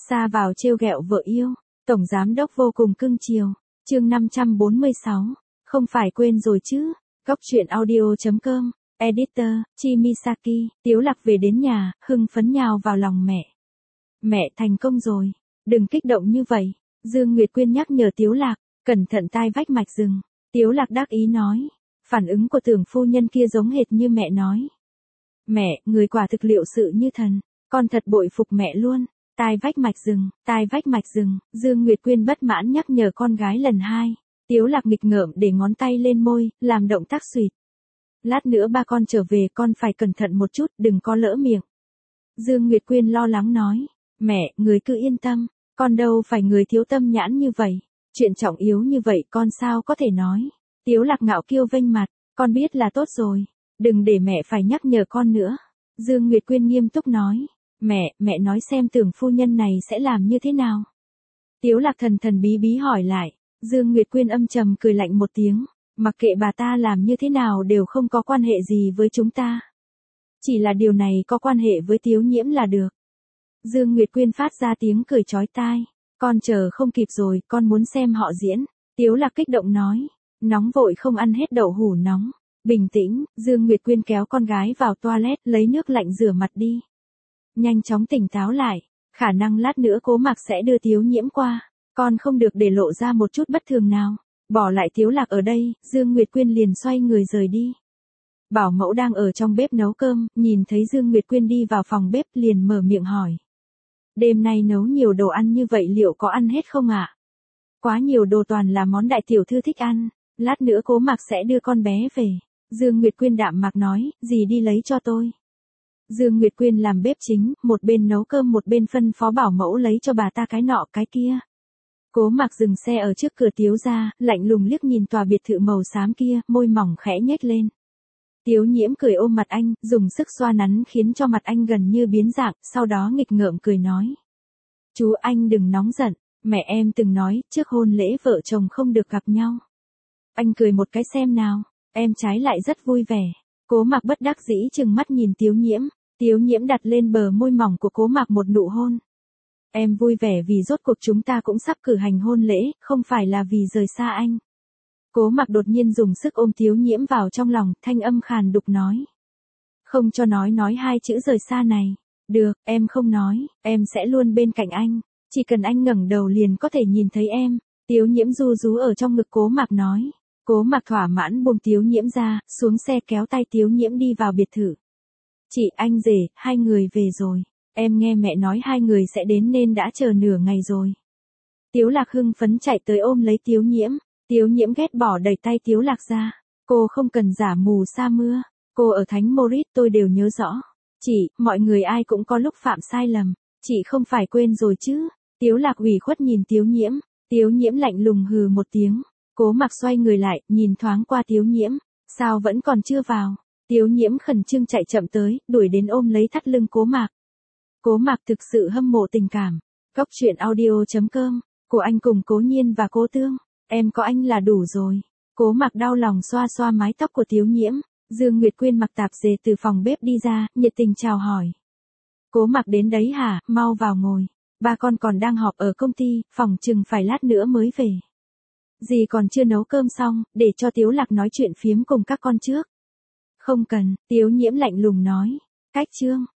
Xa vào trêu ghẹo vợ yêu, tổng giám đốc vô cùng cưng chiều. Chương 546, không phải quên rồi chứ. Góc truyện audio.com, editor, Chimisaki. Tiếu Lạc về đến nhà, hưng phấn nhào vào lòng mẹ. Mẹ thành công rồi, đừng kích động như vậy. Dương Nguyệt Quyên nhắc nhở Tiếu Lạc, cẩn thận tai vách mạch rừng. Tiếu Lạc đắc ý nói, phản ứng của Tưởng phu nhân kia giống hệt như mẹ nói. Mẹ, người quả thực liệu sự như thần, con thật bội phục mẹ luôn. Tai vách mạch rừng, Dương Nguyệt Quyên bất mãn nhắc nhở con gái lần hai. Tiếu Lạc nghịch ngợm để ngón tay lên môi, làm động tác suyệt. Lát nữa ba con trở về con phải cẩn thận một chút, đừng có lỡ miệng. Dương Nguyệt Quyên lo lắng nói, mẹ, người cứ yên tâm, con đâu phải người thiếu tâm nhãn như vậy. Chuyện trọng yếu như vậy con sao có thể nói. Tiếu Lạc ngạo kiêu vênh mặt, con biết là tốt rồi, đừng để mẹ phải nhắc nhở con nữa. Dương Nguyệt Quyên nghiêm túc nói, mẹ nói xem Tưởng phu nhân này sẽ làm như thế nào. Tiếu Lạc thần thần bí bí hỏi lại, Dương Nguyệt Quyên âm trầm cười lạnh một tiếng, mặc kệ bà ta làm như thế nào đều không có quan hệ gì với chúng ta. Chỉ là điều này có quan hệ với Tiếu Nhiễm là được. Dương Nguyệt Quyên phát ra tiếng cười chói tai, con chờ không kịp rồi, con muốn xem họ diễn. Tiếu Lạc kích động nói, nóng vội không ăn hết đậu hũ nóng. Bình tĩnh, Dương Nguyệt Quyên kéo con gái vào toilet lấy nước lạnh rửa mặt đi. Nhanh chóng tỉnh táo lại, khả năng lát nữa Cố Mạc sẽ đưa Tiếu Nhiễm qua, con không được để lộ ra một chút bất thường nào. Bỏ lại Tiếu Lạc ở đây, Dương Nguyệt Quyên liền xoay người rời đi. Bảo mẫu đang ở trong bếp nấu cơm, nhìn thấy Dương Nguyệt Quyên đi vào phòng bếp liền mở miệng hỏi. Đêm nay nấu nhiều đồ ăn như vậy liệu có ăn hết không ạ? Quá nhiều đồ toàn là món đại tiểu thư thích ăn, lát nữa Cố Mạc sẽ đưa con bé về. Dương Nguyệt Quyên đạm mạc nói, dì đi lấy cho tôi. Dương Nguyệt Quyên làm bếp chính, một bên nấu cơm một bên phân phó bảo mẫu lấy cho bà ta cái nọ cái kia. Cố Mạc dừng xe ở trước cửa Tiếu gia, lạnh lùng liếc nhìn tòa biệt thự màu xám kia, môi mỏng khẽ nhếch lên. Tiếu Nhiễm cười ôm mặt anh, dùng sức xoa nắn khiến cho mặt anh gần như biến dạng, sau đó nghịch ngợm cười nói. Chú anh đừng nóng giận, mẹ em từng nói, trước hôn lễ vợ chồng không được gặp nhau. Anh cười một cái xem nào, em trái lại rất vui vẻ. Cố Mạc bất đắc dĩ trừng mắt nhìn Tiếu Nhiễm. Tiếu Nhiễm đặt lên bờ môi mỏng của Cố Mạc một nụ hôn. Em vui vẻ vì rốt cuộc chúng ta cũng sắp cử hành hôn lễ, không phải là vì rời xa anh. Cố Mạc đột nhiên dùng sức ôm Tiếu Nhiễm vào trong lòng, thanh âm khàn đục nói. Không cho nói hai chữ rời xa này. Được, em không nói, em sẽ luôn bên cạnh anh. Chỉ cần anh ngẩng đầu liền có thể nhìn thấy em. Tiếu Nhiễm ru rú ở trong ngực Cố Mạc nói. Cố Mạc thỏa mãn buông Tiếu Nhiễm ra, xuống xe kéo tay Tiếu Nhiễm đi vào biệt thự. Chị, anh rể, hai người về rồi. Em nghe mẹ nói hai người sẽ đến nên đã chờ nửa ngày rồi. Tiếu Lạc hưng phấn chạy tới ôm lấy Tiếu Nhiễm. Tiếu Nhiễm ghét bỏ đẩy tay Tiếu Lạc ra. Cô không cần giả mù sa mưa. Cô ở Thánh Moritz tôi đều nhớ rõ. Chị, mọi người ai cũng có lúc phạm sai lầm. Chị không phải quên rồi chứ. Tiếu Lạc ủy khuất nhìn Tiếu Nhiễm. Tiếu Nhiễm lạnh lùng hừ một tiếng. Cố Mạc xoay người lại, nhìn thoáng qua Tiếu Nhiễm. Sao vẫn còn chưa vào? Tiếu Nhiễm khẩn trương chạy chậm tới, đuổi đến ôm lấy thắt lưng Cố Mạc. Cố Mạc thực sự hâm mộ tình cảm. Góc truyện audio.com, của anh cùng Cố Nhiên và Cố Tương. Em có anh là đủ rồi. Cố Mạc đau lòng xoa xoa mái tóc của Tiếu Nhiễm. Dương Nguyệt Quyên mặc tạp dề từ phòng bếp đi ra, nhiệt tình chào hỏi. Cố Mạc đến đấy hả, mau vào ngồi. Ba con còn đang họp ở công ty, phòng chừng phải lát nữa mới về. Dì còn chưa nấu cơm xong, để cho Tiếu Lạc nói chuyện phiếm cùng các con trước. Không cần, Tiếu Nhiễm lạnh lùng nói. Cách chương.